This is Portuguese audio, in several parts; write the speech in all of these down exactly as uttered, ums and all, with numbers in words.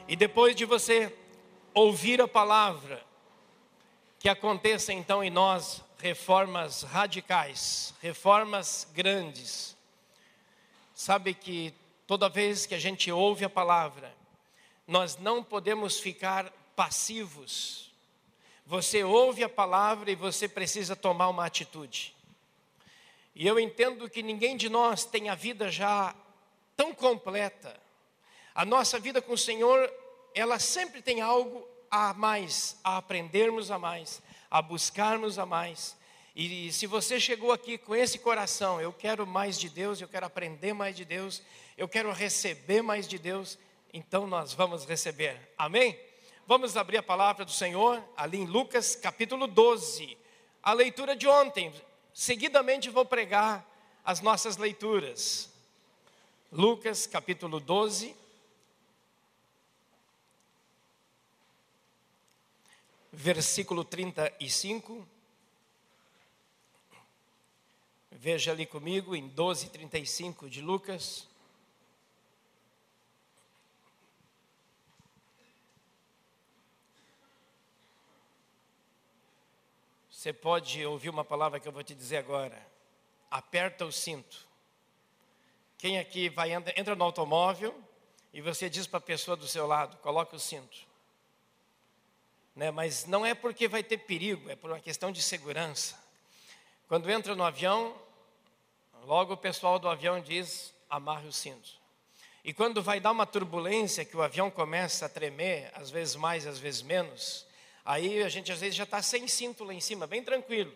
E depois de você ouvir a palavra, que aconteça então em nós reformas radicais, reformas grandes. Sabe que toda vez que a gente ouve a palavra, nós não podemos ficar passivos. Você ouve a palavra e você precisa tomar uma atitude. E eu entendo que ninguém de nós tem a vida já tão completa. A nossa vida com o Senhor, ela sempre tem algo a mais, a aprendermos a mais, a buscarmos a mais. E se você chegou aqui com esse coração, eu quero mais de Deus, eu quero aprender mais de Deus, eu quero receber mais de Deus, então nós vamos receber. Amém? Vamos abrir a palavra do Senhor, ali em Lucas capítulo doze. A leitura de ontem, seguidamente vou pregar as nossas leituras. Lucas capítulo doze. Versículo trinta e cinco. Veja ali comigo em doze, trinta e cinco de Lucas. Você pode ouvir uma palavra que eu vou te dizer agora. Aperta o cinto. Quem aqui vai entra no automóvel e você diz para a pessoa do seu lado, coloque o cinto. Né? Mas não é porque vai ter perigo, é por uma questão de segurança. Quando entra no avião, logo o pessoal do avião diz, amarre o cinto. E quando vai dar uma turbulência, que o avião começa a tremer, às vezes mais, às vezes menos, aí a gente às vezes já está sem cinto lá em cima, bem tranquilo.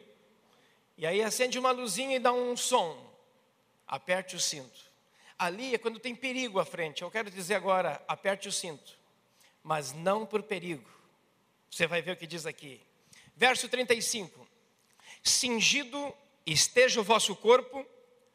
E aí acende uma luzinha e dá um som, aperte o cinto. Ali é quando tem perigo à frente. Eu quero dizer agora, aperte o cinto, mas não por perigo. Você vai ver o que diz aqui. Verso trinta e cinco. Cingido esteja o vosso corpo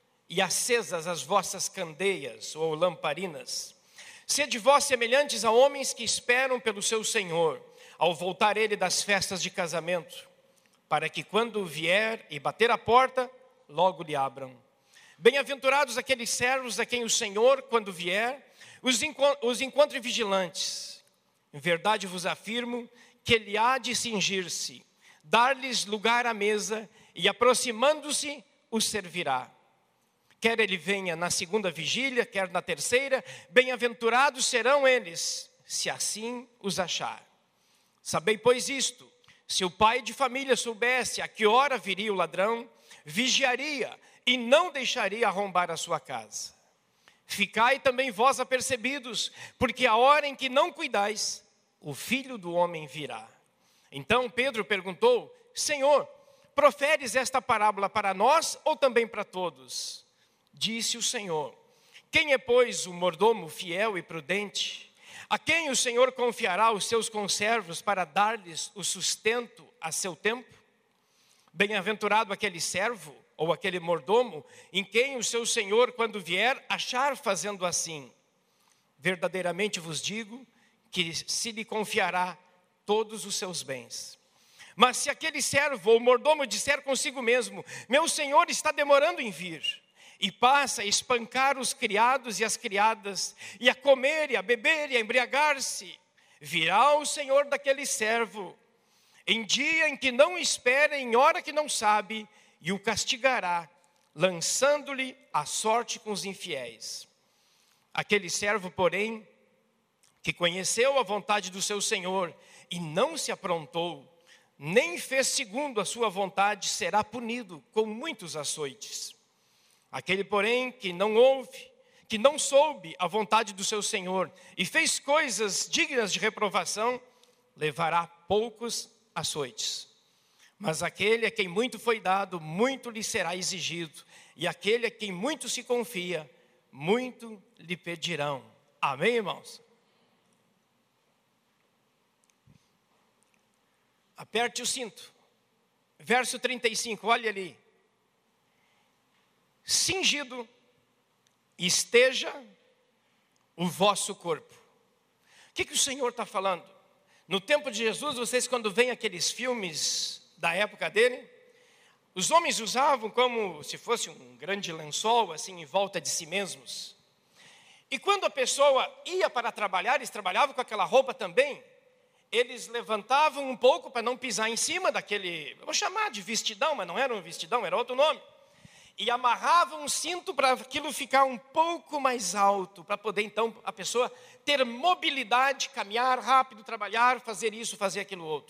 e acesas as vossas candeias ou lamparinas. Sede vós semelhantes a homens que esperam pelo seu Senhor, ao voltar ele das festas de casamento, para que quando vier e bater a porta, logo lhe abram. Bem-aventurados aqueles servos a quem o Senhor, quando vier, os, enco- os encontre vigilantes. Em verdade vos afirmo que ele há de cingir-se, dar-lhes lugar à mesa e aproximando-se os servirá. Quer ele venha na segunda vigília, quer na terceira, bem-aventurados serão eles, se assim os achar. Sabei, pois, isto, se o pai de família soubesse a que hora viria o ladrão, vigiaria e não deixaria arrombar a sua casa. Ficai também vós apercebidos, porque a hora em que não cuidais, o Filho do Homem virá. Então Pedro perguntou, Senhor, proferes esta parábola para nós ou também para todos? Disse o Senhor, quem é, pois, o mordomo fiel e prudente, a quem o Senhor confiará os seus conservos para dar-lhes o sustento a seu tempo? Bem-aventurado aquele servo ou aquele mordomo em quem o seu Senhor, quando vier, achar fazendo assim. Verdadeiramente vos digo que se lhe confiará todos os seus bens. Mas se aquele servo ou mordomo disser consigo mesmo, meu senhor está demorando em vir, e passa a espancar os criados e as criadas, e a comer, e a beber, e a embriagar-se, virá o senhor daquele servo, em dia em que não espera, em hora que não sabe, e o castigará, lançando-lhe a sorte com os infiéis. Aquele servo, porém, que conheceu a vontade do seu senhor e não se aprontou, nem fez segundo a sua vontade, será punido com muitos açoites. Aquele, porém, que não ouve, que não soube a vontade do seu senhor e fez coisas dignas de reprovação, levará poucos açoites. Mas aquele a quem muito foi dado, muito lhe será exigido, e aquele a quem muito se confia, muito lhe pedirão. Amém, irmãos? Aperte o cinto. Verso trinta e cinco, olha ali. Cingido esteja o vosso corpo. O que, que o Senhor está falando? No tempo de Jesus, vocês quando veem aqueles filmes da época dele, os homens usavam como se fosse um grande lençol assim em volta de si mesmos. E quando a pessoa ia para trabalhar, eles trabalhavam com aquela roupa também, eles levantavam um pouco para não pisar em cima daquele, eu vou chamar de vestidão, mas não era um vestidão, era outro nome. E amarravam um cinto para aquilo ficar um pouco mais alto, para poder então a pessoa ter mobilidade, caminhar rápido, trabalhar, fazer isso, fazer aquilo outro.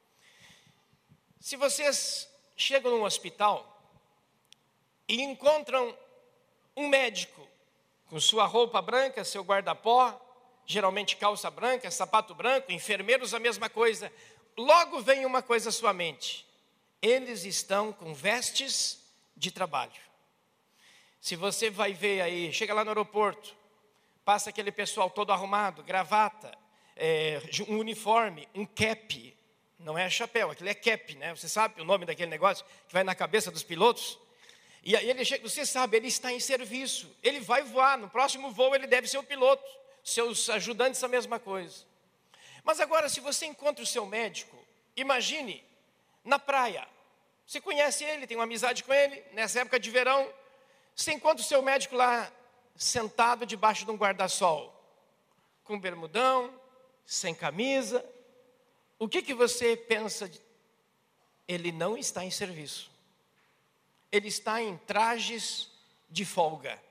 Se vocês chegam num hospital e encontram um médico com sua roupa branca, seu guarda-pó, geralmente calça branca, sapato branco, enfermeiros a mesma coisa, logo vem uma coisa à sua mente: eles estão com vestes de trabalho. Se você vai ver aí, chega lá no aeroporto, passa aquele pessoal todo arrumado, gravata, é, um uniforme, um cap, não é chapéu, aquilo é cap, né? Você sabe o nome daquele negócio que vai na cabeça dos pilotos? E aí ele chega, você sabe, ele está em serviço, ele vai voar, no próximo voo ele deve ser o piloto, seus ajudantes a mesma coisa. Mas agora, se você encontra o seu médico, imagine, na praia, você conhece ele, tem uma amizade com ele, nessa época de verão, você encontra o seu médico lá, sentado debaixo de um guarda-sol, com bermudão, sem camisa, o que que você pensa? Ele não está em serviço. Ele está em trajes de folga.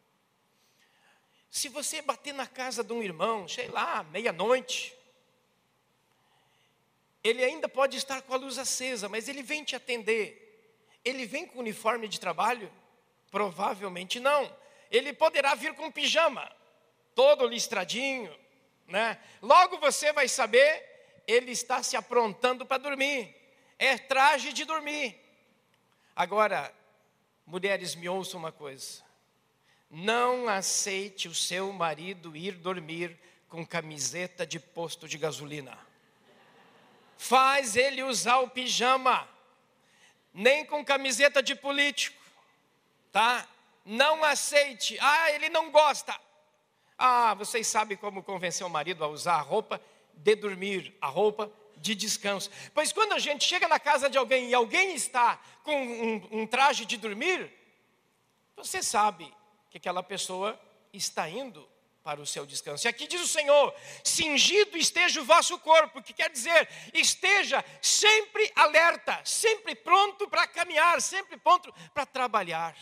Se você bater na casa de um irmão, sei lá, meia-noite, ele ainda pode estar com a luz acesa, mas ele vem te atender. Ele vem com uniforme de trabalho? Provavelmente não. Ele poderá vir com pijama, todo listradinho, né? Logo você vai saber, ele está se aprontando para dormir. É traje de dormir. Agora, mulheres, me ouçam uma coisa: não aceite o seu marido ir dormir com camiseta de posto de gasolina. Faz ele usar o pijama, nem com camiseta de político, tá? Não aceite. Ah, ele não gosta. Ah, vocês sabem como convencer o marido a usar a roupa de dormir, a roupa de descanso. Pois quando a gente chega na casa de alguém e alguém está com um, um traje de dormir, você sabe que aquela pessoa está indo para o seu descanso. E aqui diz o Senhor: cingido esteja o vosso corpo, que quer dizer, esteja sempre alerta, sempre pronto para caminhar, sempre pronto para trabalhar.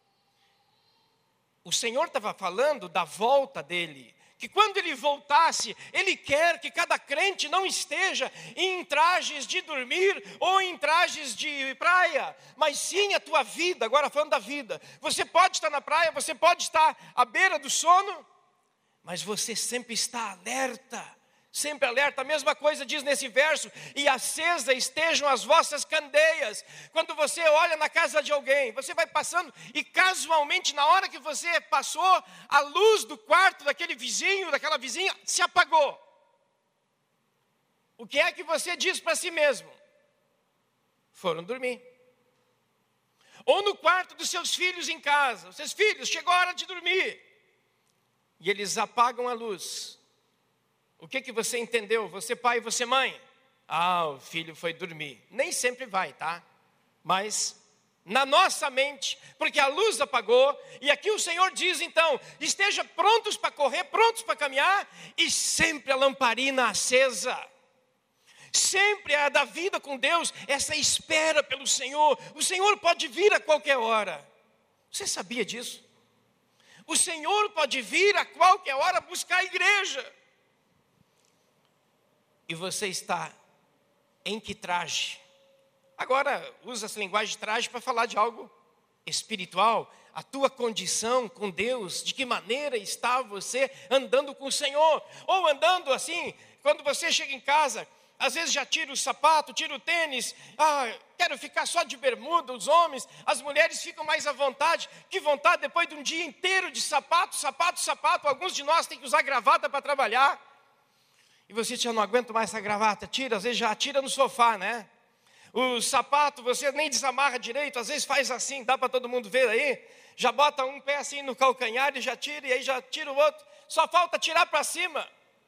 O Senhor estava falando da volta dele, que quando ele voltasse, ele quer que cada crente não esteja em trajes de dormir ou em trajes de praia, mas sim a tua vida. Agora falando da vida, você pode estar na praia, você pode estar à beira do sono, mas você sempre está alerta, sempre alerta. A mesma coisa diz nesse verso: e acesa estejam as vossas candeias. Quando você olha na casa de alguém, você vai passando e casualmente, na hora que você passou, a luz do quarto daquele vizinho, daquela vizinha, se apagou. O que é que você diz para si mesmo? Foram dormir. Ou no quarto dos seus filhos em casa: os seus filhos, chegou a hora de dormir, e eles apagam a luz. O que que você entendeu? Você pai e você mãe? Ah, o filho foi dormir. Nem sempre vai, tá? Mas na nossa mente, porque a luz apagou, e aqui o Senhor diz então: esteja prontos para correr, prontos para caminhar, e sempre a lamparina acesa. Sempre a da vida com Deus, essa espera pelo Senhor. O Senhor pode vir a qualquer hora. Você sabia disso? O Senhor pode vir a qualquer hora buscar a igreja. E você está em que traje? Agora, usa essa linguagem de traje para falar de algo espiritual. A tua condição com Deus, de que maneira está você andando com o Senhor? Ou andando assim, quando você chega em casa, às vezes já tira o sapato, tira o tênis. Ah, quero ficar só de bermuda, os homens. As mulheres ficam mais à vontade. Que vontade depois de um dia inteiro de sapato, sapato, sapato. Alguns de nós têm que usar gravata para trabalhar. E você já não aguenta mais essa gravata, tira, às vezes já tira no sofá, né? O sapato você nem desamarra direito, às vezes faz assim, dá para todo mundo ver aí. Já bota um pé assim no calcanhar e já tira, e aí já tira o outro. Só falta tirar para cima.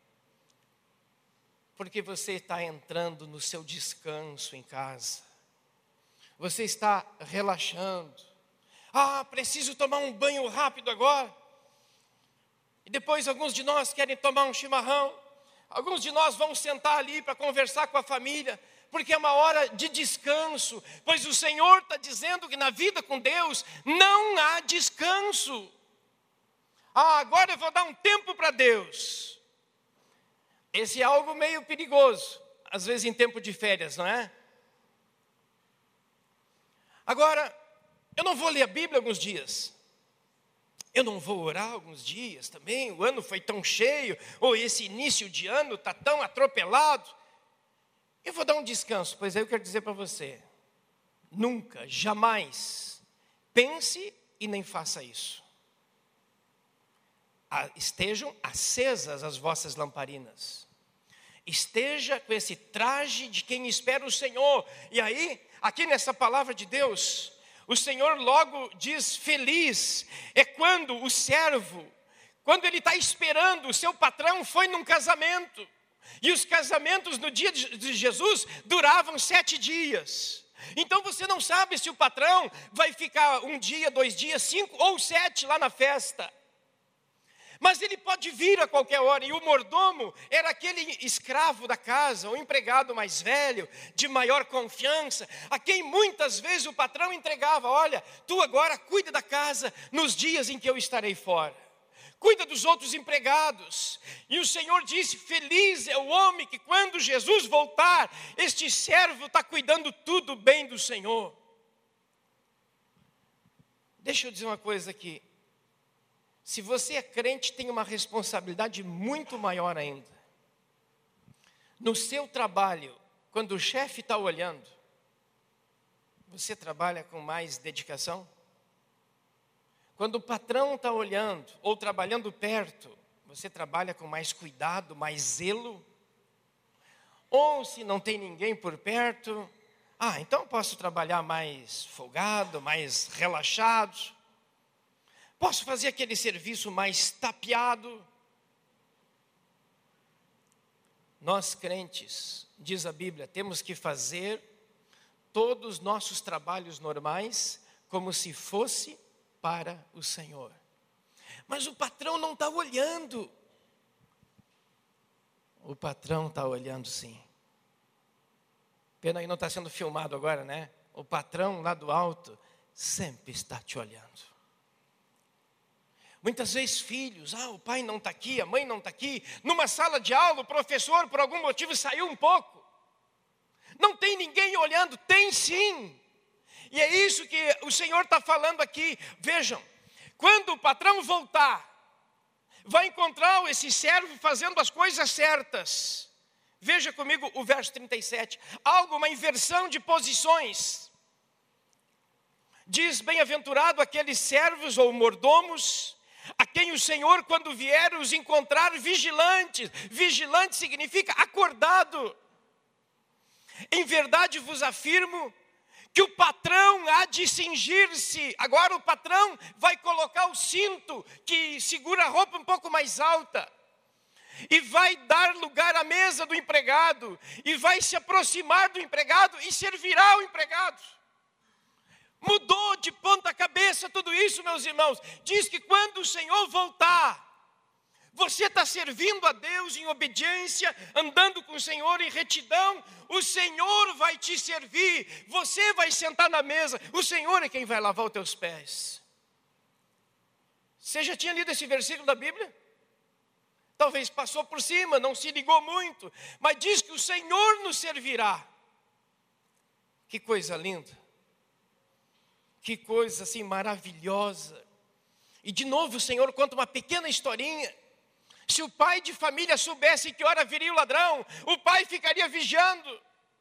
Porque você está entrando no seu descanso em casa. Você está relaxando. Ah, preciso tomar um banho rápido agora. E depois alguns de nós querem tomar um chimarrão. Alguns de nós vão sentar ali para conversar com a família, porque é uma hora de descanso, pois o Senhor está dizendo que na vida com Deus não há descanso. Ah, agora eu vou dar um tempo para Deus. Esse é algo meio perigoso, às vezes em tempo de férias, não é? Agora, eu não vou ler a Bíblia alguns dias. Eu não vou orar alguns dias também, o ano foi tão cheio, ou esse início de ano está tão atropelado. Eu vou dar um descanso, pois aí eu quero dizer para você, nunca, jamais, pense e nem faça isso. Estejam acesas as vossas lamparinas. Esteja com esse traje de quem espera o Senhor. E aí, aqui nessa palavra de Deus, o Senhor logo diz feliz, é quando o servo, quando ele está esperando, o seu patrão foi num casamento. E os casamentos no dia de Jesus duravam sete dias. Então você não sabe se o patrão vai ficar um dia, dois dias, cinco ou sete lá na festa. Mas ele pode vir a qualquer hora, e o mordomo era aquele escravo da casa, o empregado mais velho, de maior confiança, a quem muitas vezes o patrão entregava, olha, tu agora cuida da casa nos dias em que eu estarei fora. Cuida dos outros empregados. E o Senhor disse, feliz é o homem que quando Jesus voltar, este servo está cuidando tudo bem do Senhor. Deixa eu dizer uma coisa aqui. Se você é crente, tem uma responsabilidade muito maior ainda. No seu trabalho, quando o chefe está olhando, você trabalha com mais dedicação? Quando o patrão está olhando, ou trabalhando perto, você trabalha com mais cuidado, mais zelo? Ou se não tem ninguém por perto, ah, então posso trabalhar mais folgado, mais relaxado? Posso fazer aquele serviço mais tapeado? Nós crentes, diz a Bíblia, temos que fazer todos os nossos trabalhos normais como se fosse para o Senhor. Mas o patrão não está olhando. O patrão está olhando sim. Pena que não está sendo filmado agora, né? O patrão lá do alto sempre está te olhando. Muitas vezes filhos, ah, o pai não está aqui, a mãe não está aqui. Numa sala de aula, o professor por algum motivo saiu um pouco. Não tem ninguém olhando, tem sim. E é isso que o Senhor está falando aqui. Vejam, quando o patrão voltar, vai encontrar esse servo fazendo as coisas certas. Veja comigo o verso trinta e sete. Algo, uma inversão de posições. Diz, bem-aventurado aqueles servos ou mordomos, a quem o Senhor, quando vier, os encontrar vigilantes. Vigilante significa acordado. Em verdade vos afirmo que o patrão há de cingir-se. Agora o patrão vai colocar o cinto que segura a roupa um pouco mais alta. E vai dar lugar à mesa do empregado. E vai se aproximar do empregado e servirá o empregado. Mudou de ponta cabeça tudo isso, meus irmãos. Diz que quando o Senhor voltar, você está servindo a Deus em obediência, andando com o Senhor em retidão, o Senhor vai te servir, você vai sentar na mesa, o Senhor é quem vai lavar os teus pés. Você já tinha lido esse versículo da Bíblia? Talvez passou por cima, não se ligou muito, mas diz que o Senhor nos servirá. Que coisa linda. Que coisa assim maravilhosa. E de novo o Senhor conta uma pequena historinha. Se o pai de família soubesse que hora viria o ladrão, o pai ficaria vigiando.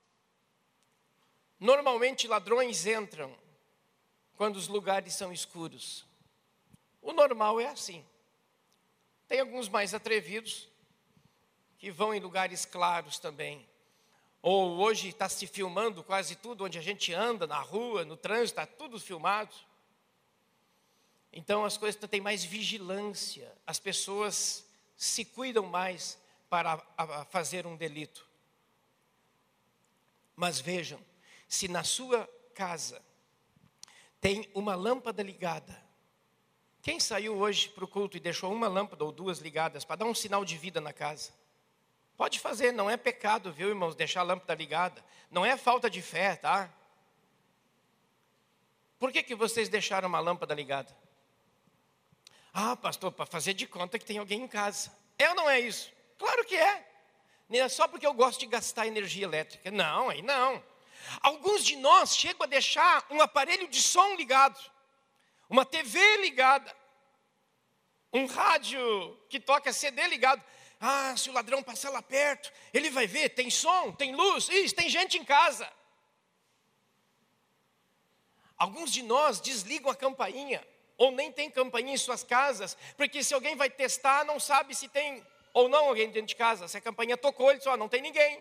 Normalmente ladrões entram quando os lugares são escuros. O normal é assim. Tem alguns mais atrevidos que vão em lugares claros também. Ou hoje está se filmando quase tudo onde a gente anda, na rua, no trânsito, está tudo filmado. Então as coisas têm mais vigilância, as pessoas se cuidam mais para fazer um delito. Mas vejam, se na sua casa tem uma lâmpada ligada, Quem saiu hoje para o culto e deixou uma lâmpada ou duas ligadas para dar um sinal de vida na casa? Pode fazer, não é pecado, viu, irmãos, deixar a lâmpada ligada. Não é falta de fé, tá? Por que que vocês deixaram uma lâmpada ligada? Ah, pastor, para fazer de conta que tem alguém em casa. É ou não é isso? Claro que é. Não é só porque eu gosto de gastar energia elétrica. Não, aí não. Alguns de nós chegam a deixar um aparelho de som ligado, uma T V ligada, um rádio que toca C D ligado. Ah, se o ladrão passar lá perto, ele vai ver, tem som, tem luz, isso, tem gente em casa. Alguns de nós desligam a campainha, ou nem tem campainha em suas casas, porque se alguém vai testar, não sabe se tem ou não alguém dentro de casa. Se a campainha tocou, ele só não tem ninguém.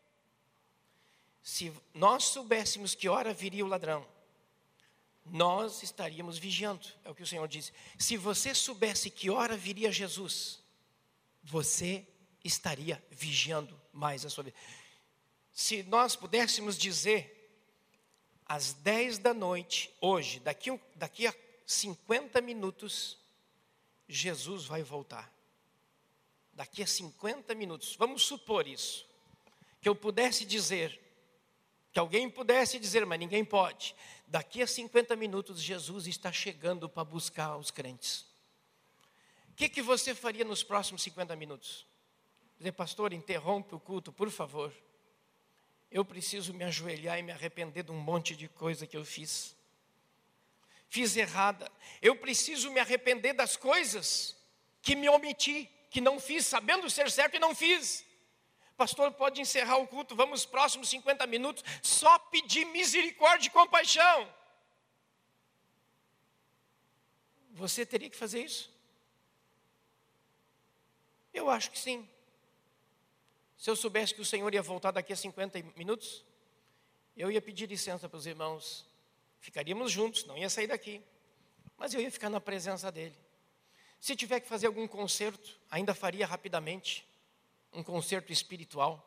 Se nós soubéssemos que hora viria o ladrão, nós estaríamos vigiando, é o que o Senhor disse. Se você soubesse que hora viria Jesus, você estaria vigiando mais a sua vida. Se nós pudéssemos dizer, às dez da noite, hoje, daqui, daqui a cinquenta minutos, Jesus vai voltar. Daqui a cinquenta minutos, vamos supor isso, que eu pudesse dizer, que alguém pudesse dizer, mas ninguém pode. Daqui a cinquenta minutos, Jesus está chegando para buscar os crentes. O que, que você faria nos próximos cinquenta minutos? Dizer, pastor, interrompe o culto, por favor. Eu preciso me ajoelhar e me arrepender de um monte de coisa que eu fiz. Fiz errada. Eu preciso me arrepender das coisas que me omiti, que não fiz, sabendo ser certo e não fiz. Pastor, pode encerrar o culto, vamos nos próximos cinquenta minutos, só pedir misericórdia e compaixão. Você teria que fazer isso? Eu acho que sim. Se eu soubesse que o Senhor ia voltar daqui a cinquenta minutos, eu ia pedir licença para os irmãos. Ficaríamos juntos, não ia sair daqui. Mas eu ia ficar na presença dEle. Se tiver que fazer algum concerto, ainda faria rapidamente. Um concerto espiritual.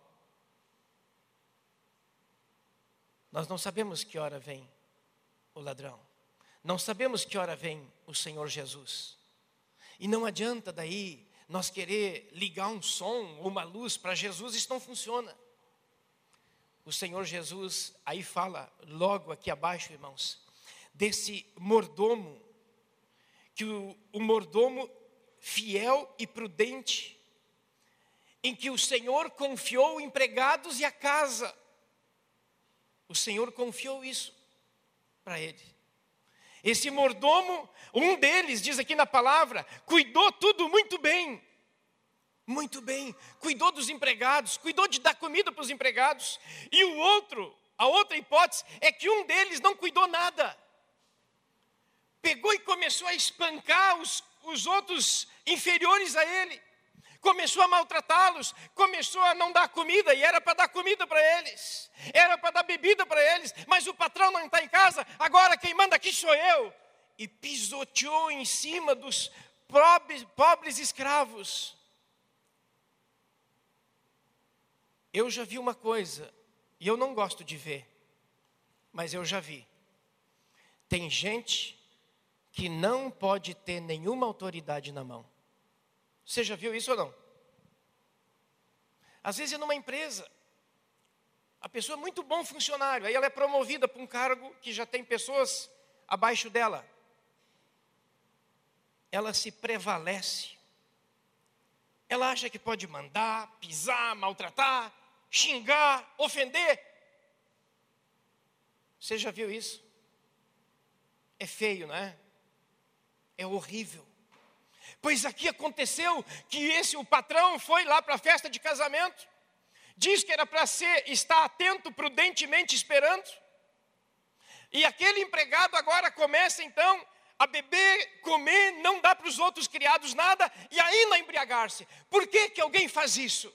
Nós não sabemos que hora vem o ladrão. Não sabemos que hora vem o Senhor Jesus. E não adianta daí nós querer ligar um som ou uma luz para Jesus, isso não funciona. O Senhor Jesus aí fala, logo aqui abaixo, irmãos, desse mordomo, que o, o mordomo fiel e prudente, em que o Senhor confiou empregados e a casa. O Senhor confiou isso para ele. Esse mordomo, um deles, diz aqui na palavra, cuidou tudo muito bem. Muito bem. Cuidou dos empregados, cuidou de dar comida para os empregados. E o outro, a outra hipótese, é que um deles não cuidou nada. Pegou e começou a espancar os, os outros inferiores a ele. Começou a maltratá-los, começou a não dar comida, e era para dar comida para eles, era para dar bebida para eles, mas o patrão não está em casa, agora quem manda aqui sou eu. E pisoteou em cima dos pobres, pobres escravos. Eu já vi uma coisa, e eu não gosto de ver, mas eu já vi. Tem gente que não pode ter nenhuma autoridade na mão. Você já viu isso ou não? Às vezes é numa empresa, a pessoa é muito bom funcionário, aí ela é promovida para um cargo que já tem pessoas abaixo dela. Ela se prevalece. Ela acha que pode mandar, pisar, maltratar, xingar, ofender. Você já viu isso? É feio, não é? É horrível. Pois aqui aconteceu que esse, o patrão, foi lá para a festa de casamento, diz que era para ser, estar atento, prudentemente esperando, e aquele empregado agora começa então a beber, comer, não dá para os outros criados nada, e ainda embriagar-se. Por que que alguém faz isso?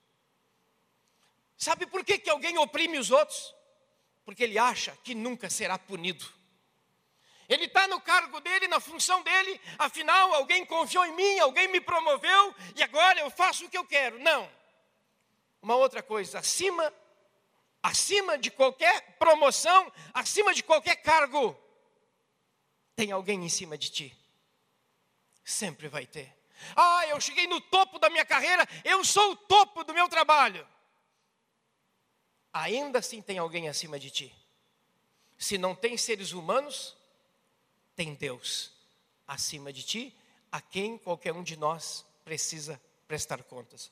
Sabe por que que alguém oprime os outros? Porque ele acha que nunca será punido. Ele está no cargo dele, na função dele, afinal alguém confiou em mim, alguém me promoveu e agora eu faço o que eu quero. Não. Uma outra coisa, acima, acima de qualquer promoção, acima de qualquer cargo, tem alguém em cima de ti. Sempre vai ter. Ah, eu cheguei no topo da minha carreira, eu sou o topo do meu trabalho. Ainda assim tem alguém acima de ti. Se não tem seres humanos, tem Deus acima de ti, a quem qualquer um de nós precisa prestar contas.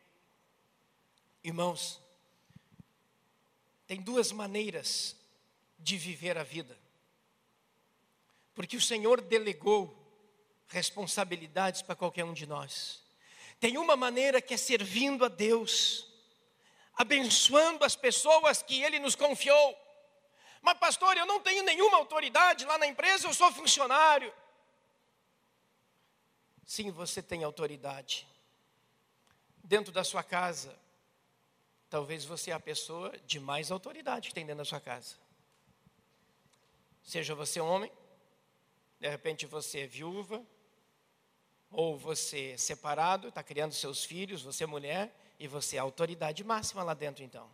Irmãos, tem duas maneiras de viver a vida. Porque o Senhor delegou responsabilidades para qualquer um de nós. Tem uma maneira que é servindo a Deus, abençoando as pessoas que Ele nos confiou. Mas pastor, eu não tenho nenhuma autoridade lá na empresa, eu sou funcionário. Sim, você tem autoridade. Dentro da sua casa, talvez você é a pessoa de mais autoridade que tem dentro da sua casa. Seja você homem, de repente você é viúva, ou você é separado, está criando seus filhos, você é mulher, e você é a autoridade máxima lá dentro então.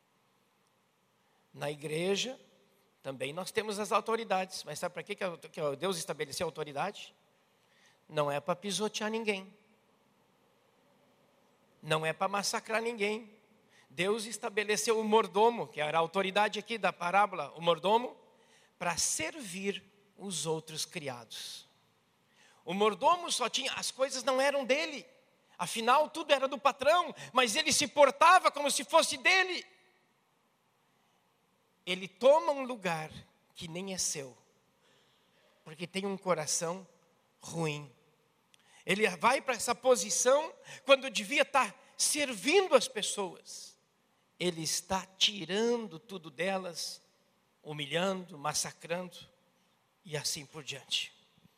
Na igreja, também nós temos as autoridades, mas sabe para que que Deus estabeleceu a autoridade? Não é para pisotear ninguém. Não é para massacrar ninguém. Deus estabeleceu o mordomo, que era a autoridade aqui da parábola, o mordomo, para servir os outros criados. O mordomo só tinha, as coisas não eram dele. Afinal, tudo era do patrão, mas ele se portava como se fosse dele. Ele toma um lugar que nem é seu, porque tem um coração ruim. Ele vai para essa posição quando devia estar servindo as pessoas. Ele está tirando tudo delas, humilhando, massacrando e assim por diante.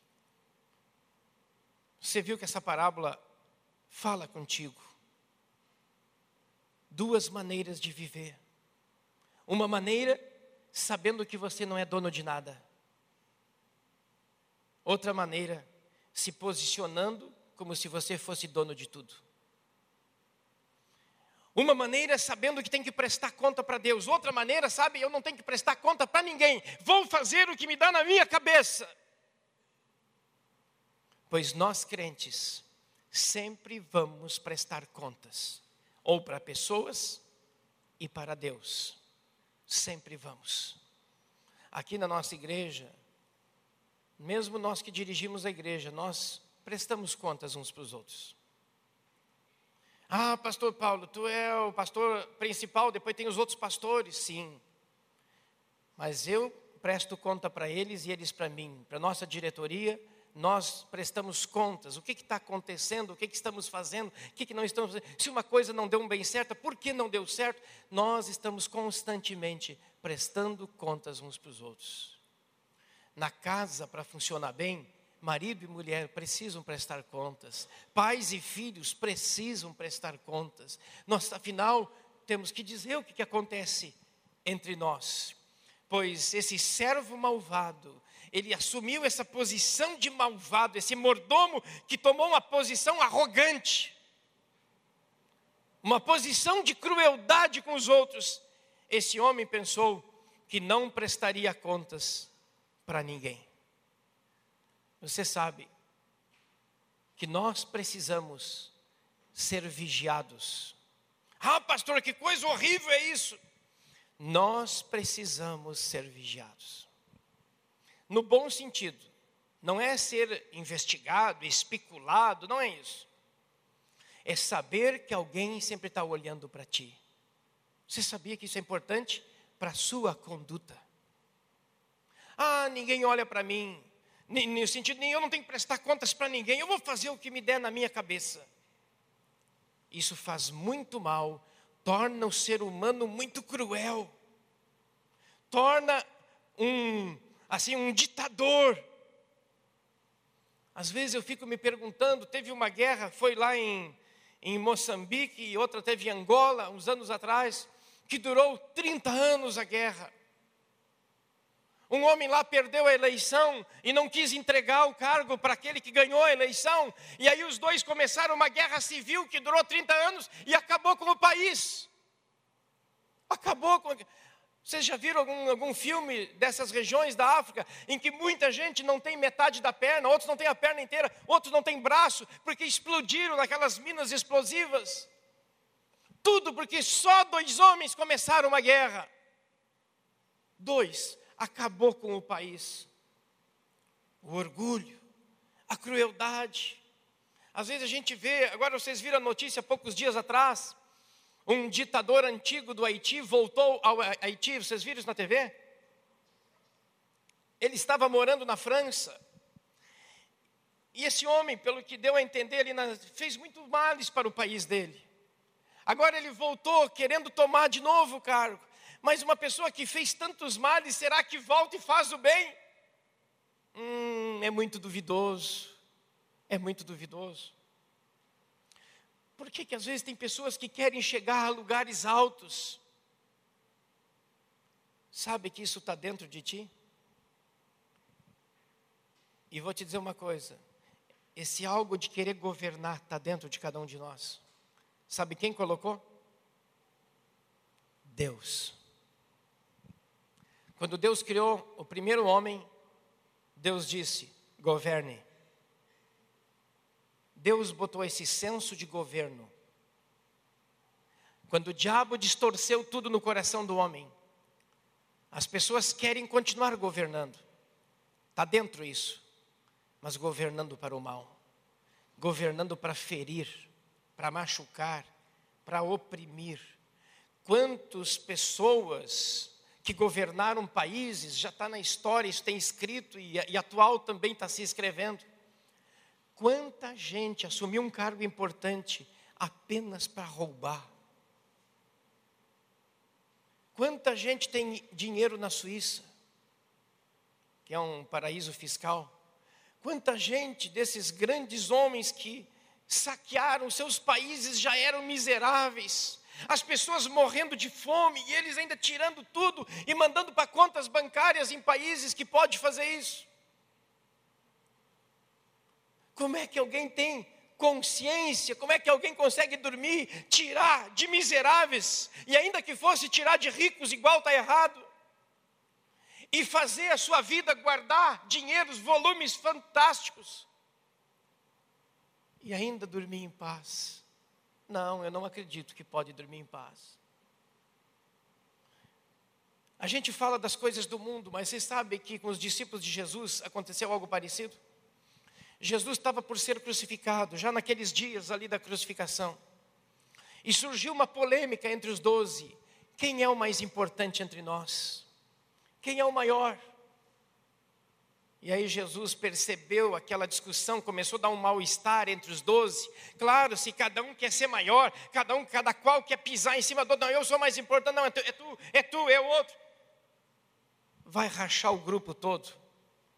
Você viu que essa parábola fala contigo. Duas maneiras de viver. Uma maneira, sabendo que você não é dono de nada. Outra maneira, se posicionando como se você fosse dono de tudo. Uma maneira, sabendo que tem que prestar conta para Deus. Outra maneira, sabe, eu não tenho que prestar conta para ninguém. Vou fazer o que me dá na minha cabeça. Pois nós crentes sempre vamos prestar contas. Ou para pessoas e para Deus. Sempre vamos. Aqui na nossa igreja, mesmo nós que dirigimos a igreja, nós prestamos contas uns para os outros. Ah, pastor Paulo, tu é o pastor principal, depois tem os outros pastores. Sim, mas eu presto conta para eles e eles para mim, para a nossa diretoria. Nós prestamos contas, o que está acontecendo, o que, que estamos fazendo, o que, que não estamos fazendo. Se uma coisa não deu bem certa, por que não deu certo? Nós estamos constantemente prestando contas uns para os outros. Na casa, para funcionar bem, marido e mulher precisam prestar contas. Pais e filhos precisam prestar contas. Nós, afinal, temos que dizer o que, que acontece entre nós. Pois esse servo malvado, ele assumiu essa posição de malvado, esse mordomo que tomou uma posição arrogante, uma posição de crueldade com os outros. Esse homem pensou que não prestaria contas para ninguém. Você sabe que nós precisamos ser vigiados. Ah, pastor, que coisa horrível é isso. Nós precisamos ser vigiados. No bom sentido, não é ser investigado, especulado, não é isso. É saber que alguém sempre está olhando para ti. Você sabia que isso é importante para a sua conduta? Ah, ninguém olha para mim, no sentido nenhum, eu não tenho que prestar contas para ninguém, eu vou fazer o que me der na minha cabeça. Isso faz muito mal, torna o ser humano muito cruel, torna um... assim, um ditador. Às vezes eu fico me perguntando, teve uma guerra, foi lá em, em Moçambique, e outra teve em Angola, uns anos atrás, que durou trinta anos a guerra. Um homem lá perdeu a eleição e não quis entregar o cargo para aquele que ganhou a eleição. E aí os dois começaram uma guerra civil que durou trinta anos e acabou com o país. Acabou com... Vocês já viram algum, algum filme dessas regiões da África, em que muita gente não tem metade da perna, outros não têm a perna inteira, outros não têm braço, porque explodiram naquelas minas explosivas? Tudo porque só dois homens começaram uma guerra. Dois, acabou com o país. O orgulho, a crueldade. Às vezes a gente vê, agora vocês viram a notícia poucos dias atrás, um ditador antigo do Haiti voltou ao Haiti, vocês viram isso na T V? Ele estava morando na França. E esse homem, pelo que deu a entender, ele fez muito males para o país dele. Agora ele voltou querendo tomar de novo o cargo. Mas uma pessoa que fez tantos males, será que volta e faz o bem? Hum, é muito duvidoso. É muito duvidoso. Por que que às vezes tem pessoas que querem chegar a lugares altos? Sabe que isso está dentro de ti? E vou te dizer uma coisa. Esse algo de querer governar está dentro de cada um de nós. Sabe quem colocou? Deus. Quando Deus criou o primeiro homem, Deus disse, governe. Deus botou esse senso de governo. Quando o diabo distorceu tudo no coração do homem, as pessoas querem continuar governando. Está dentro isso. Mas governando para o mal. Governando para ferir, para machucar, para oprimir. Quantas pessoas que governaram países, já está na história, isso tem escrito e, e atual também está se escrevendo. Quanta gente assumiu um cargo importante apenas para roubar. Quanta gente tem dinheiro na Suíça, que é um paraíso fiscal. Quanta gente desses grandes homens que saquearam seus países já eram miseráveis. As pessoas morrendo de fome e eles ainda tirando tudo e mandando para contas bancárias em países que pode fazer isso. Como é que alguém tem consciência? Como é que alguém consegue dormir, tirar de miseráveis, e ainda que fosse tirar de ricos, igual está errado, e fazer a sua vida guardar dinheiros, volumes fantásticos, e ainda dormir em paz? Não, eu não acredito que pode dormir em paz. A gente fala das coisas do mundo, mas vocês sabem que com os discípulos de Jesus aconteceu algo parecido? Jesus estava por ser crucificado, já naqueles dias ali da crucificação. E surgiu uma polêmica entre os doze. Quem é o mais importante entre nós? Quem é o maior? E aí Jesus percebeu aquela discussão, começou a dar um mal-estar entre os doze. Claro, se cada um quer ser maior, cada um, cada qual quer pisar em cima do outro. Não, eu sou mais importante, não, é tu, é tu, é tu, é o outro. Vai rachar o grupo todo.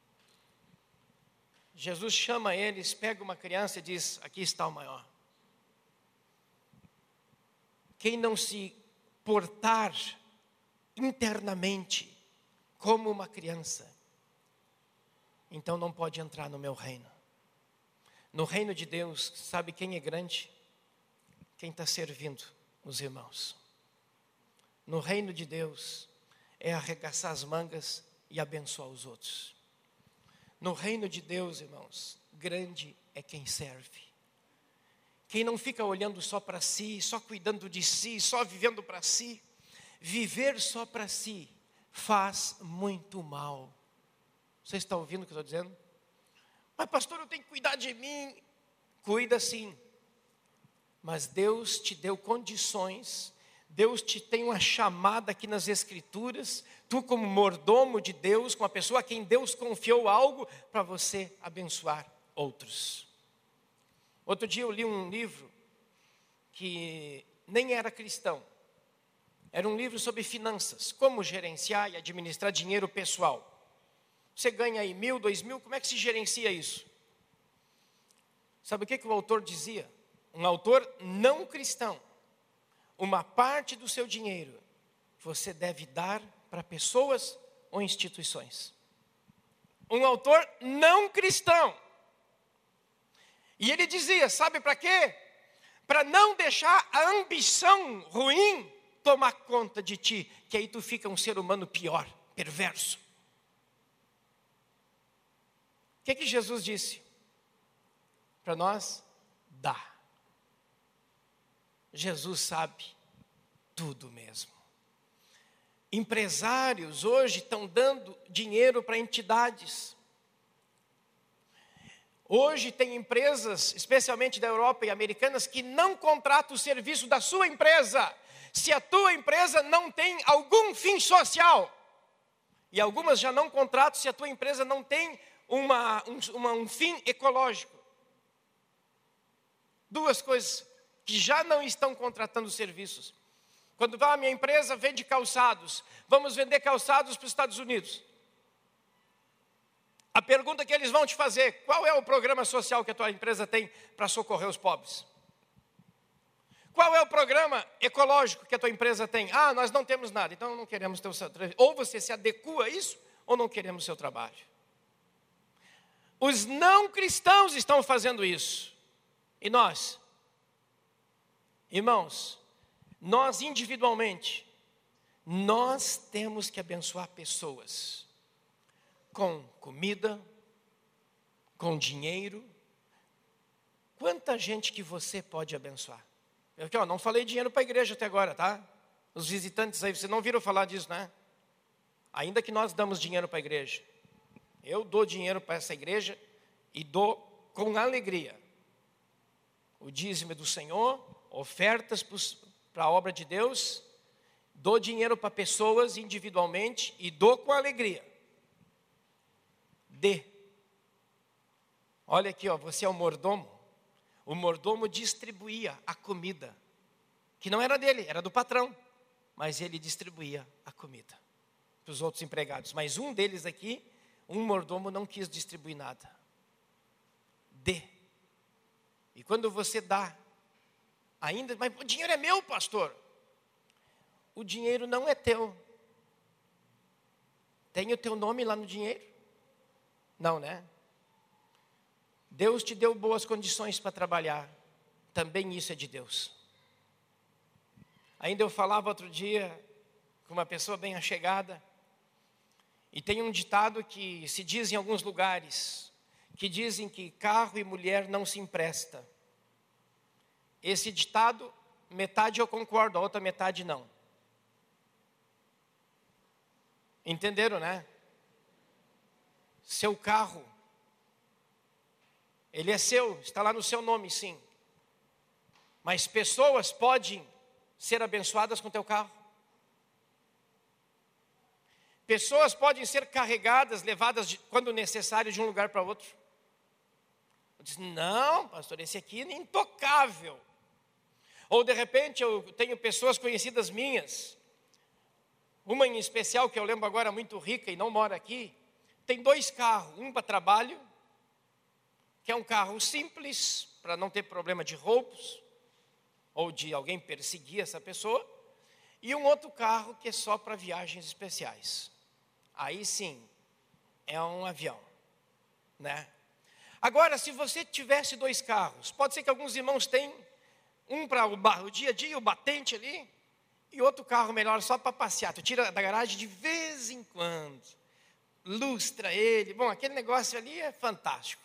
Jesus chama eles, pega uma criança e diz, aqui está o maior. Quem não se portar internamente como uma criança, então não pode entrar no meu reino. No reino de Deus, sabe quem é grande? Quem está servindo os irmãos. No reino de Deus, é arregaçar as mangas e abençoar os outros. No reino de Deus, irmãos, grande é quem serve. Quem não fica olhando só para si, só cuidando de si, só vivendo para si. Viver só para si faz muito mal. Você está ouvindo o que eu estou dizendo? Mas pastor, eu tenho que cuidar de mim. Cuida sim. Mas Deus te deu condições, Deus te tem uma chamada aqui nas Escrituras, tu como mordomo de Deus, como uma pessoa a quem Deus confiou algo para você abençoar outros. Outro dia eu li um livro que nem era cristão. Era um livro sobre finanças, como gerenciar e administrar dinheiro pessoal. Você ganha aí mil, dois mil, como é que se gerencia isso? Sabe o que, que o autor dizia? Um autor não cristão. Uma parte do seu dinheiro você deve dar para pessoas ou instituições. Um autor não cristão. E ele dizia, sabe para quê? Para não deixar a ambição ruim tomar conta de ti, que aí tu fica um ser humano pior, perverso. O que que Jesus disse? Para nós, dá. Jesus sabe tudo mesmo. Empresários hoje estão dando dinheiro para entidades. Hoje tem empresas, especialmente da Europa e americanas, que não contratam o serviço da sua empresa, se a tua empresa não tem algum fim social. E algumas já não contratam se a tua empresa não tem uma, um, uma, um fim ecológico. Duas coisas que já não estão contratando serviços. Quando vai a minha empresa, vende calçados. Vamos vender calçados para os Estados Unidos. A pergunta que eles vão te fazer: qual é o programa social que a tua empresa tem para socorrer os pobres? Qual é o programa ecológico que a tua empresa tem? Ah, nós não temos nada, então não queremos ter o seu trabalho. Ou você se adequa a isso, ou não queremos o seu trabalho. Os não cristãos estão fazendo isso. E nós? Irmãos, nós individualmente, nós temos que abençoar pessoas. Com comida, com dinheiro. Quanta gente que você pode abençoar? Eu aqui, ó, não falei dinheiro para a igreja até agora, tá? Os visitantes aí, vocês não viram falar disso, né? Ainda que nós damos dinheiro para a igreja. Eu dou dinheiro para essa igreja e dou com alegria. O dízimo é do Senhor, ofertas para a obra de Deus. Dou dinheiro para pessoas individualmente e dou com alegria. Dê. Olha aqui, ó, você é o mordomo. O mordomo distribuía a comida, que não era dele, era do patrão, mas ele distribuía a comida para os outros empregados. Mas um deles aqui, um mordomo, não quis distribuir nada. Dê. E quando você dá, ainda, mas o dinheiro é meu, pastor. O dinheiro não é teu. Tem o teu nome lá no dinheiro? Não, né? Deus te deu boas condições para trabalhar. Também isso é de Deus. Ainda eu falava outro dia com uma pessoa bem achegada. E tem um ditado que se diz em alguns lugares, que dizem que carro e mulher não se empresta. Esse ditado, metade eu concordo, a outra metade não. Entenderam, né? Seu carro, ele é seu, está lá no seu nome, sim. Mas pessoas podem ser abençoadas com teu carro. Pessoas podem ser carregadas, levadas de, quando necessário de um lugar para outro. Eu disse, não, pastor, esse aqui é intocável. Ou de repente eu tenho pessoas conhecidas minhas, uma em especial que eu lembro agora, muito rica e não mora aqui, tem dois carros, um para trabalho, que é um carro simples, para não ter problema de roubos, ou de alguém perseguir essa pessoa, e um outro carro que é só para viagens especiais. Aí sim, é um avião, né? Agora, se você tivesse dois carros, pode ser que alguns irmãos tenham um para o, o dia a dia, o batente ali, e outro carro melhor só para passear. Tu tira da garagem de vez em quando, lustra ele. Bom, aquele negócio ali é fantástico.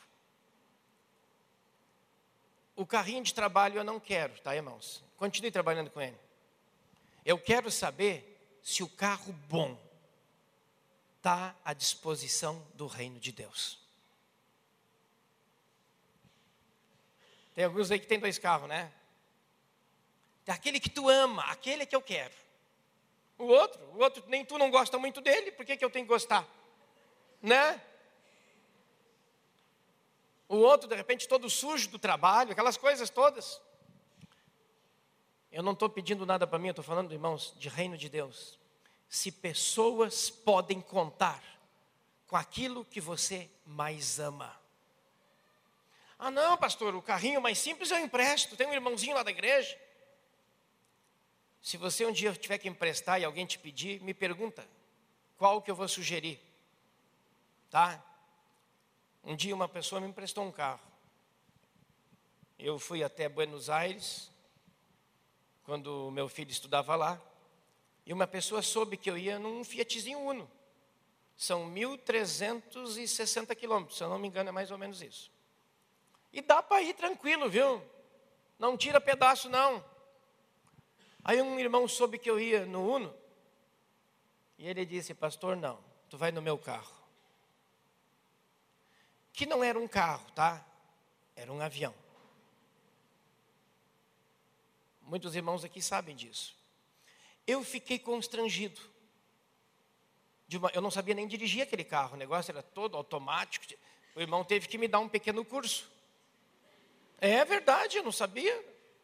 O carrinho de trabalho eu não quero, tá, irmãos? Continue trabalhando com ele. Eu quero saber se o carro bom está à disposição do reino de Deus. Tem alguns aí que tem dois carros, né? Aquele que tu ama, aquele que eu quero. O outro, o outro nem tu não gosta muito dele, por que que eu tenho que gostar? Né? O outro, de repente, todo sujo do trabalho, aquelas coisas todas. Eu não estou pedindo nada para mim, eu estou falando, irmãos, de reino de Deus. Se pessoas podem contar com aquilo que você mais ama. Ah não, pastor, o carrinho mais simples eu empresto, tem um irmãozinho lá da igreja. Se você um dia tiver que emprestar e alguém te pedir, me pergunta, qual que eu vou sugerir? Tá? Um dia uma pessoa me emprestou um carro. Eu fui até Buenos Aires, quando meu filho estudava lá, E uma pessoa soube que eu ia num Fiatzinho Uno. São mil trezentos e sessenta quilômetros, se eu não me engano é mais ou menos isso. E dá para ir tranquilo, viu? Não tira pedaço não. Aí um irmão soube que eu ia no Uno. E ele disse, pastor, não, tu vai no meu carro. Que não era um carro, tá? Era um avião. Muitos irmãos aqui sabem disso. Eu fiquei constrangido. De uma, eu não sabia nem dirigir aquele carro, o negócio era todo automático. O irmão teve que me dar um pequeno curso. É verdade, eu não sabia.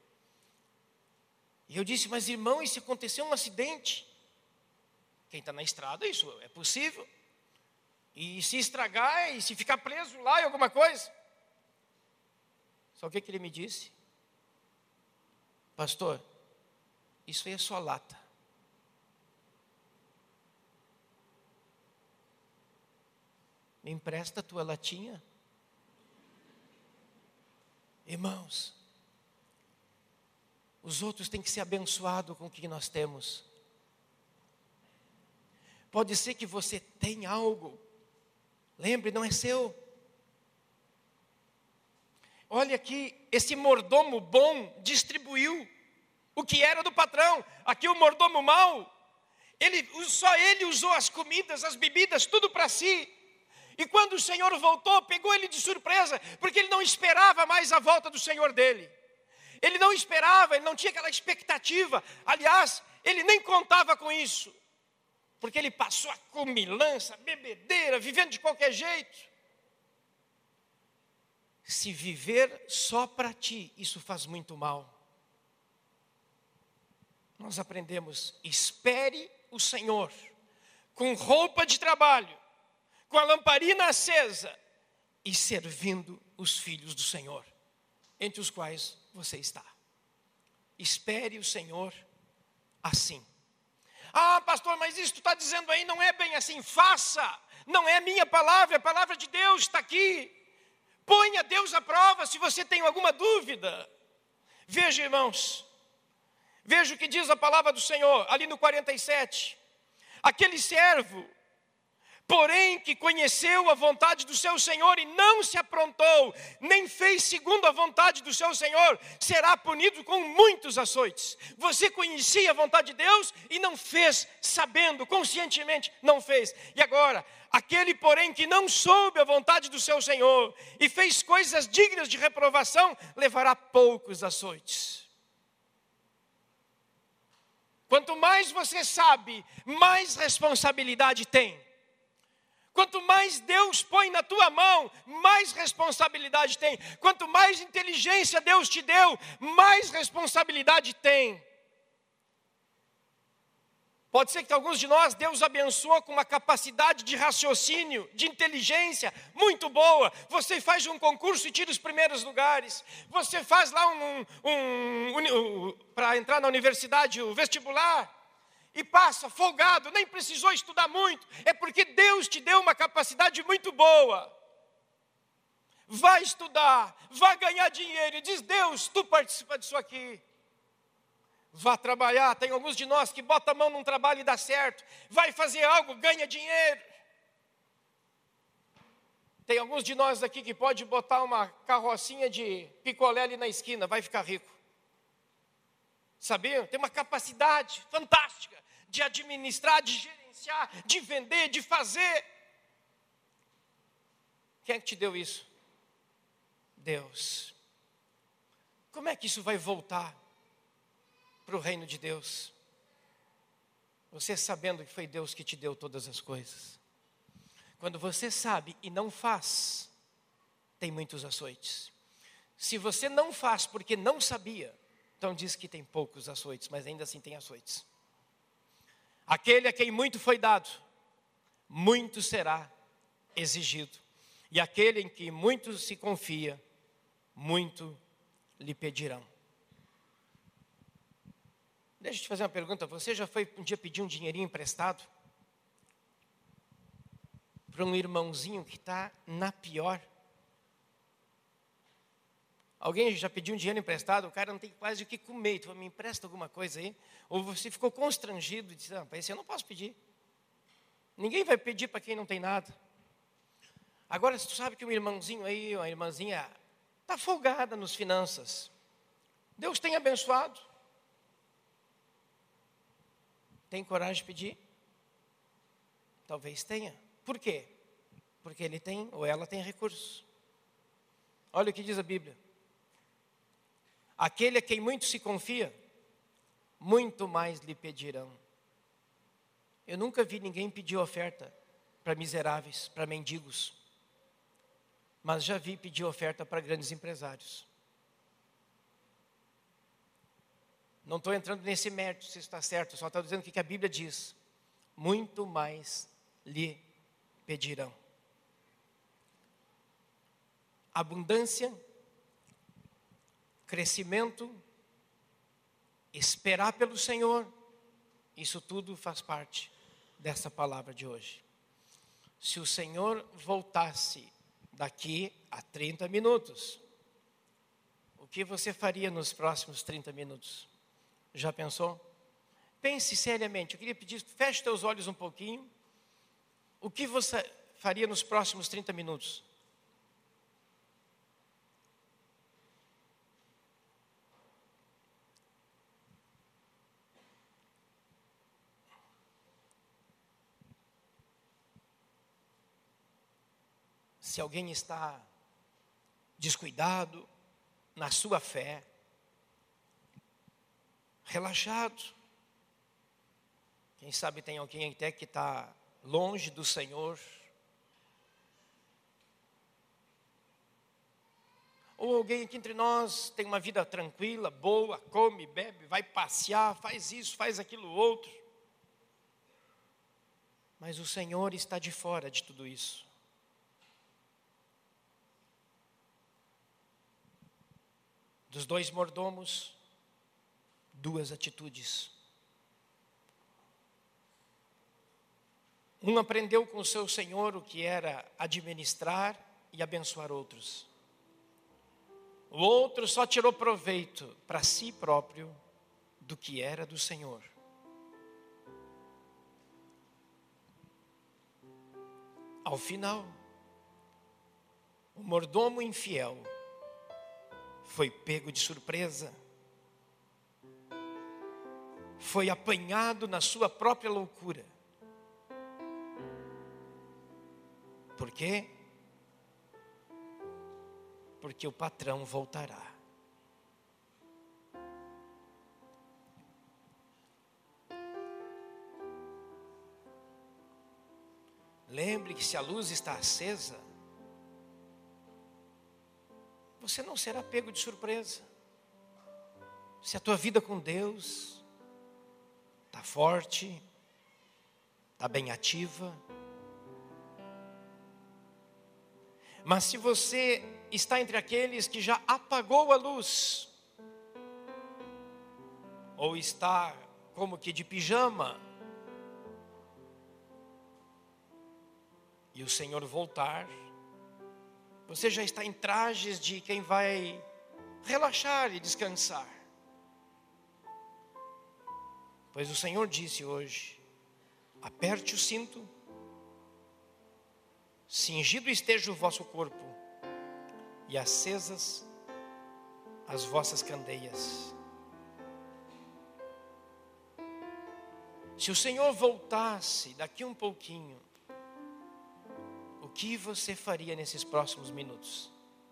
E eu disse, mas irmão, e se acontecer um acidente? Quem está na estrada, isso é possível. E se estragar, e se ficar preso lá em alguma coisa? Só o que, que ele me disse? Pastor, isso aí é só lata. Me empresta a tua latinha? Irmãos, os outros têm que ser abençoados com o que nós temos. Pode ser que você tenha algo, lembre, não é seu. Olha aqui, esse mordomo bom distribuiu o que era do patrão. Aqui o mordomo mau, ele, só ele usou as comidas, as bebidas, tudo para si. E quando o Senhor voltou, pegou ele de surpresa, porque ele não esperava mais a volta do Senhor dele. Ele não esperava, ele não tinha aquela expectativa. Aliás, ele nem contava com isso. Porque ele passou a comilança, bebedeira, vivendo de qualquer jeito. Se viver só para ti, isso faz muito mal. Nós aprendemos, espere o Senhor, com roupa de trabalho, com a lamparina acesa e servindo os filhos do Senhor, entre os quais você está. Espere o Senhor assim. Ah, pastor, mas isso que tu está dizendo aí não é bem assim. Faça, não é minha palavra, a palavra de Deus está aqui. Ponha Deus à prova se você tem alguma dúvida. Veja, irmãos, veja o que diz a palavra do Senhor, ali no quarenta e sete. Aquele servo, porém que conheceu a vontade do seu Senhor e não se aprontou, nem fez segundo a vontade do seu Senhor, será punido com muitos açoites. Você conhecia a vontade de Deus e não fez, sabendo, conscientemente não fez. E agora, aquele porém que não soube a vontade do seu Senhor e fez coisas dignas de reprovação, levará poucos açoites. Quanto mais você sabe, mais responsabilidade tem. Quanto mais Deus põe na tua mão, mais responsabilidade tem. Quanto mais inteligência Deus te deu, mais responsabilidade tem. Pode ser que alguns de nós, Deus abençoou com uma capacidade de raciocínio, de inteligência muito boa. Você faz um concurso e tira os primeiros lugares. Você faz lá um, um, um, um para entrar na universidade, o vestibular. E passa folgado, nem precisou estudar muito. É porque Deus te deu uma capacidade muito boa. Vai estudar, vai ganhar dinheiro. E diz, Deus, tu participa disso aqui. Vá trabalhar. Tem alguns de nós que botam a mão num trabalho e dá certo. Vai fazer algo, ganha dinheiro. Tem alguns de nós aqui que pode botar uma carrocinha de picolé ali na esquina, vai ficar rico. Sabiam? Tem uma capacidade fantástica de administrar, de gerenciar, de vender, de fazer. Quem é que te deu isso? Deus. Como é que isso vai voltar para o reino de Deus? Você sabendo que foi Deus que te deu todas as coisas. Quando você sabe e não faz, tem muitos açoites. Se você não faz porque não sabia, então diz que tem poucos açoites, mas ainda assim tem açoites. Aquele a quem muito foi dado, muito será exigido. E aquele em que muito se confia, muito lhe pedirão. Deixa eu te fazer uma pergunta. Você já foi um dia pedir um dinheirinho emprestado para um irmãozinho que está na pior? Alguém já pediu um dinheiro emprestado, o cara não tem quase o que comer, tu me empresta alguma coisa aí? Ou você ficou constrangido e disse, não, esse eu não posso pedir. Ninguém vai pedir para quem não tem nada. Agora, tu sabe que um irmãozinho aí, uma irmãzinha, está folgada nos finanças. Deus tem abençoado. Tem coragem de pedir? Talvez tenha. Por quê? Porque ele tem ou ela tem recursos. Olha o que diz a Bíblia. Aquele a quem muito se confia, muito mais lhe pedirão. Eu nunca vi ninguém pedir oferta para miseráveis, para mendigos. Mas já vi pedir oferta para grandes empresários. Não estou entrando nesse mérito, se está certo, só estou dizendo o que a Bíblia diz. Muito mais lhe pedirão. Abundância, crescimento, esperar pelo Senhor, isso tudo faz parte dessa palavra de hoje. Se o Senhor voltasse daqui a trinta minutos, o que você faria nos próximos trinta minutos? Já pensou? Pense seriamente. Eu queria pedir, feche teus olhos um pouquinho. O que você faria nos próximos trinta minutos? Se alguém está descuidado na sua fé, relaxado, quem sabe tem alguém até que está longe do Senhor, ou alguém aqui entre nós tem uma vida tranquila, boa, come, bebe, vai passear, faz isso, faz aquilo outro, mas o Senhor está de fora de tudo isso. Dos dois mordomos, duas atitudes. Um aprendeu com o seu senhor o que era administrar e abençoar outros. O outro só tirou proveito para si próprio do que era do Senhor. Ao final, o mordomo infiel foi pego de surpresa, foi apanhado na sua própria loucura. Por quê? Porque o patrão voltará. Lembre que se a luz está acesa, você não será pego de surpresa. Se a tua vida com Deus está forte, está bem ativa. Mas se você está entre aqueles que já apagou a luz, ou está como que de pijama, e o Senhor voltar, você já está em trajes de quem vai relaxar e descansar. Pois o Senhor disse hoje, aperte o cinto, cingido esteja o vosso corpo, e acesas as vossas candeias. Se o Senhor voltasse daqui um pouquinho, o que você faria nesses próximos minutos?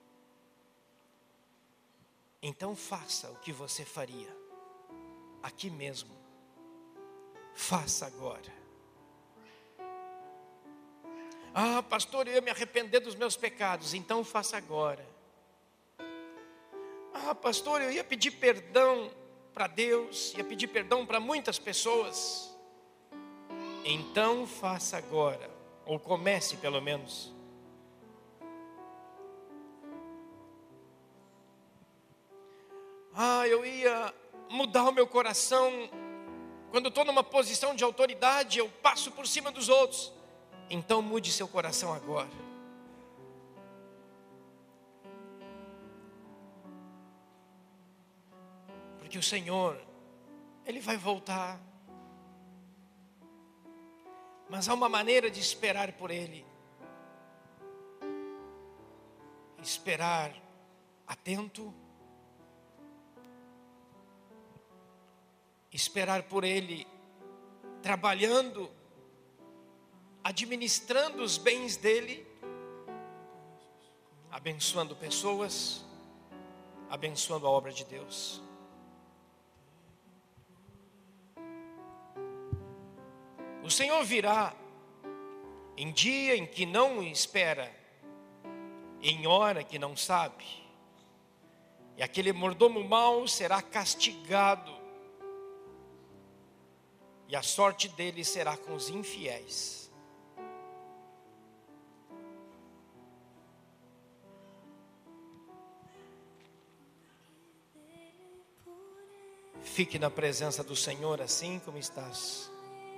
Então faça o que você faria aqui mesmo. Faça agora. Ah, pastor, eu ia me arrepender dos meus pecados. Então faça agora. Ah, pastor, eu ia pedir perdão para Deus, ia pedir perdão para muitas pessoas. Então faça agora, ou comece pelo menos. Ah, eu ia mudar o meu coração. Quando estou numa posição de autoridade, eu passo por cima dos outros. Então mude seu coração agora. Porque o Senhor, Ele vai voltar. Mas há uma maneira de esperar por Ele. Esperar atento. Esperar por Ele trabalhando, administrando os bens dEle, abençoando pessoas, abençoando a obra de Deus. O Senhor virá em dia em que não espera, em hora que não sabe, e aquele mordomo mau será castigado, e a sorte dele será com os infiéis. Fique na presença do Senhor assim como estás.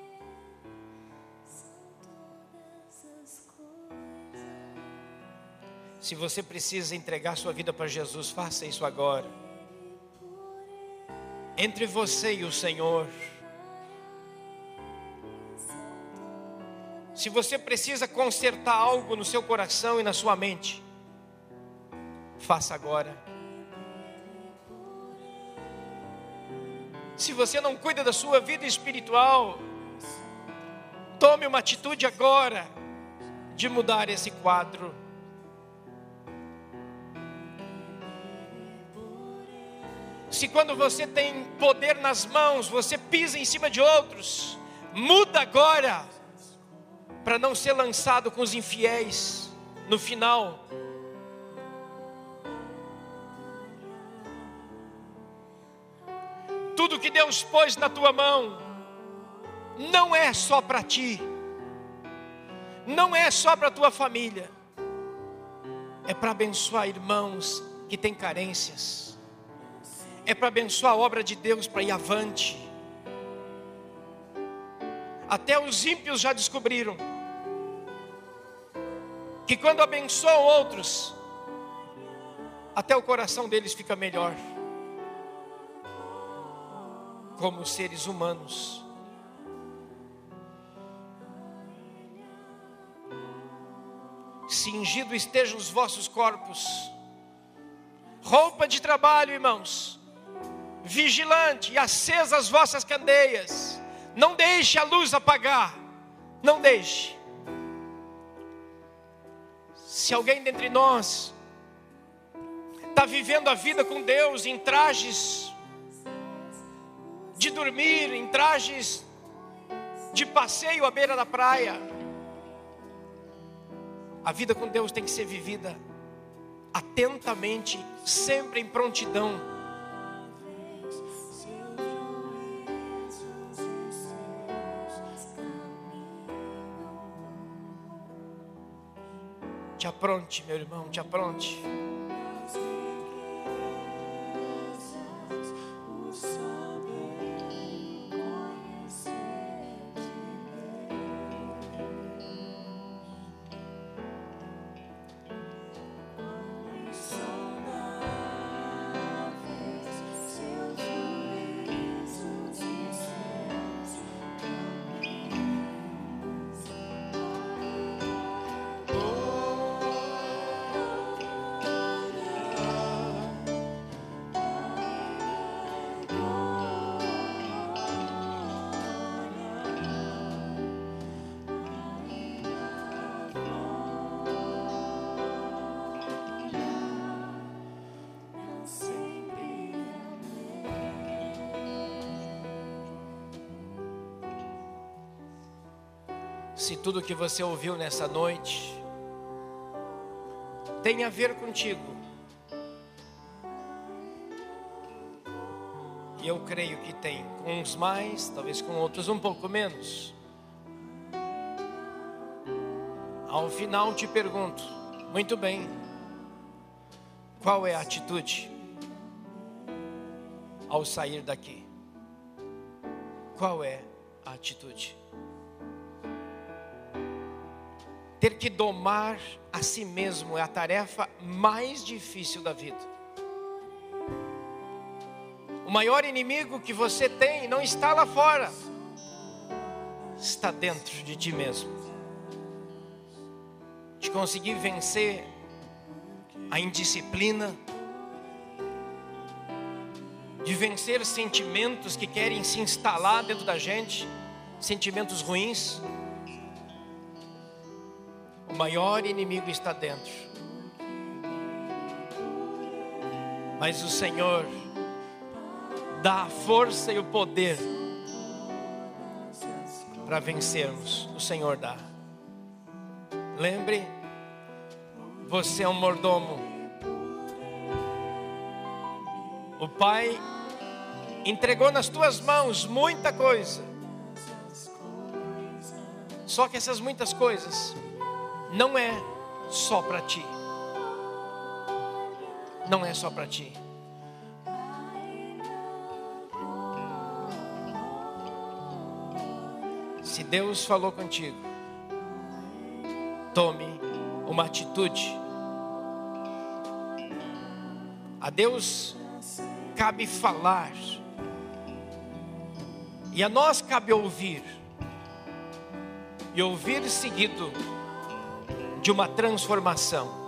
Se você precisa entregar sua vida para Jesus, faça isso agora. Entre você e o Senhor. Se você precisa consertar algo no seu coração e na sua mente, faça agora. Se você não cuida da sua vida espiritual, tome uma atitude agora de mudar esse quadro. Se quando você tem poder nas mãos, você pisa em cima de outros, muda agora, para não ser lançado com os infiéis no final. Tudo que Deus pôs na tua mão, não é só para ti, não é só para a tua família, é para abençoar irmãos que têm carências, é para abençoar a obra de Deus para ir avante. Até os ímpios já descobriram que quando abençoam outros, até o coração deles fica melhor. Como seres humanos. Cingido estejam os vossos corpos. Roupa de trabalho, irmãos. Vigilante e acesa as vossas candeias. Não deixe a luz apagar. Não deixe. Se alguém dentre nós está vivendo a vida com Deus em trajes de dormir, em trajes de passeio à beira da praia, a vida com Deus tem que ser vivida atentamente, sempre em prontidão. Te apronte, meu irmão, te apronte. Se tudo que você ouviu nessa noite tem a ver contigo, e eu creio que tem, com uns mais, talvez com outros um pouco menos, ao final te pergunto, muito bem, qual é a atitude ao sair daqui? Qual é a atitude? Ter que domar a si mesmo é a tarefa mais difícil da vida. O maior inimigo que você tem não está lá fora, está dentro de ti mesmo. De conseguir vencer a indisciplina, de vencer sentimentos que querem se instalar dentro da gente, sentimentos ruins. O maior inimigo está dentro. Mas o Senhor dá a força e o poder para vencermos. O Senhor dá. Lembre, você é um mordomo. O Pai entregou nas tuas mãos muita coisa. Só que essas muitas coisas não é só para ti. Não é só para ti. Se Deus falou contigo, tome uma atitude. A Deus cabe falar, e a nós cabe ouvir. E ouvir seguido de uma transformação.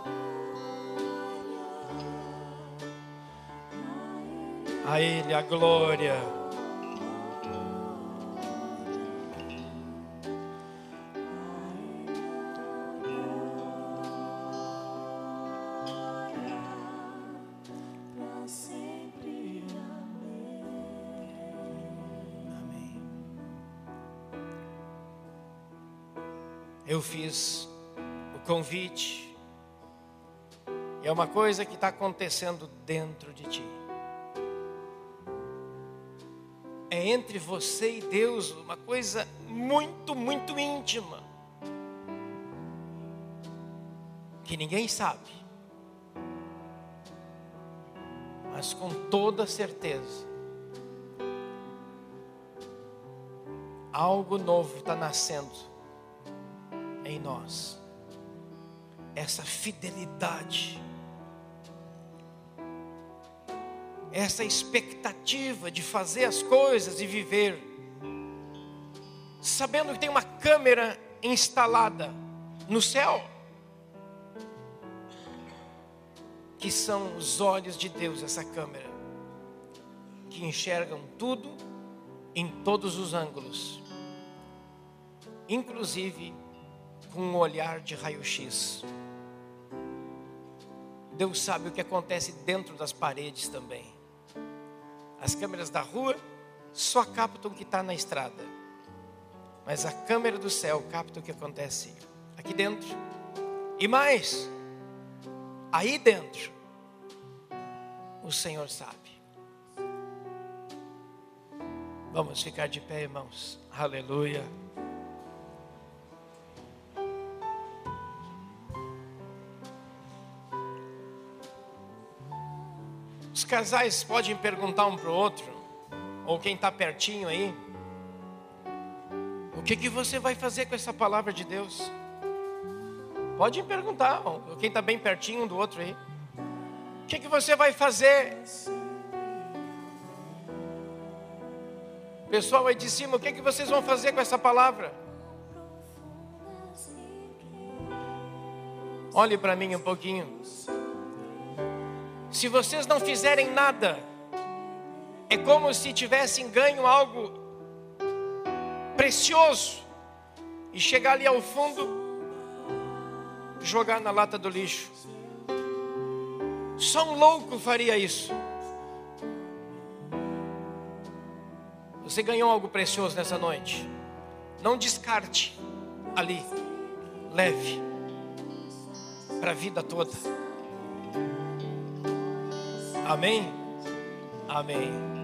A Ele a glória. Amém. Eu fiz o convite. E é uma coisa que está acontecendo dentro de ti. É entre você e Deus, uma coisa muito, muito íntima, que ninguém sabe, mas com toda certeza, algo novo está nascendo em nós. Essa fidelidade, essa expectativa de fazer as coisas e viver, sabendo que tem uma câmera instalada no céu, que são os olhos de Deus, essa câmera, que enxergam tudo em todos os ângulos, inclusive com um olhar de raio-x. Deus sabe o que acontece dentro das paredes também. As câmeras da rua só captam o que está na estrada, mas a câmera do céu capta o que acontece aqui dentro. E mais, aí dentro, o Senhor sabe. Vamos ficar de pé, irmãos. Aleluia. Os casais podem perguntar um para o outro, ou quem está pertinho aí, o que, que você vai fazer com essa palavra de Deus? Pode perguntar, ou quem está bem pertinho um do outro aí, o que, que você vai fazer? Pessoal aí de cima, o que, que vocês vão fazer com essa palavra? Olhe para mim um pouquinho. Se vocês não fizerem nada, é como se tivessem ganho algo precioso e chegar ali ao fundo, jogar na lata do lixo. Só um louco faria isso. Você ganhou algo precioso nessa noite. Não descarte ali. Leve para a vida toda. Amém? Amém.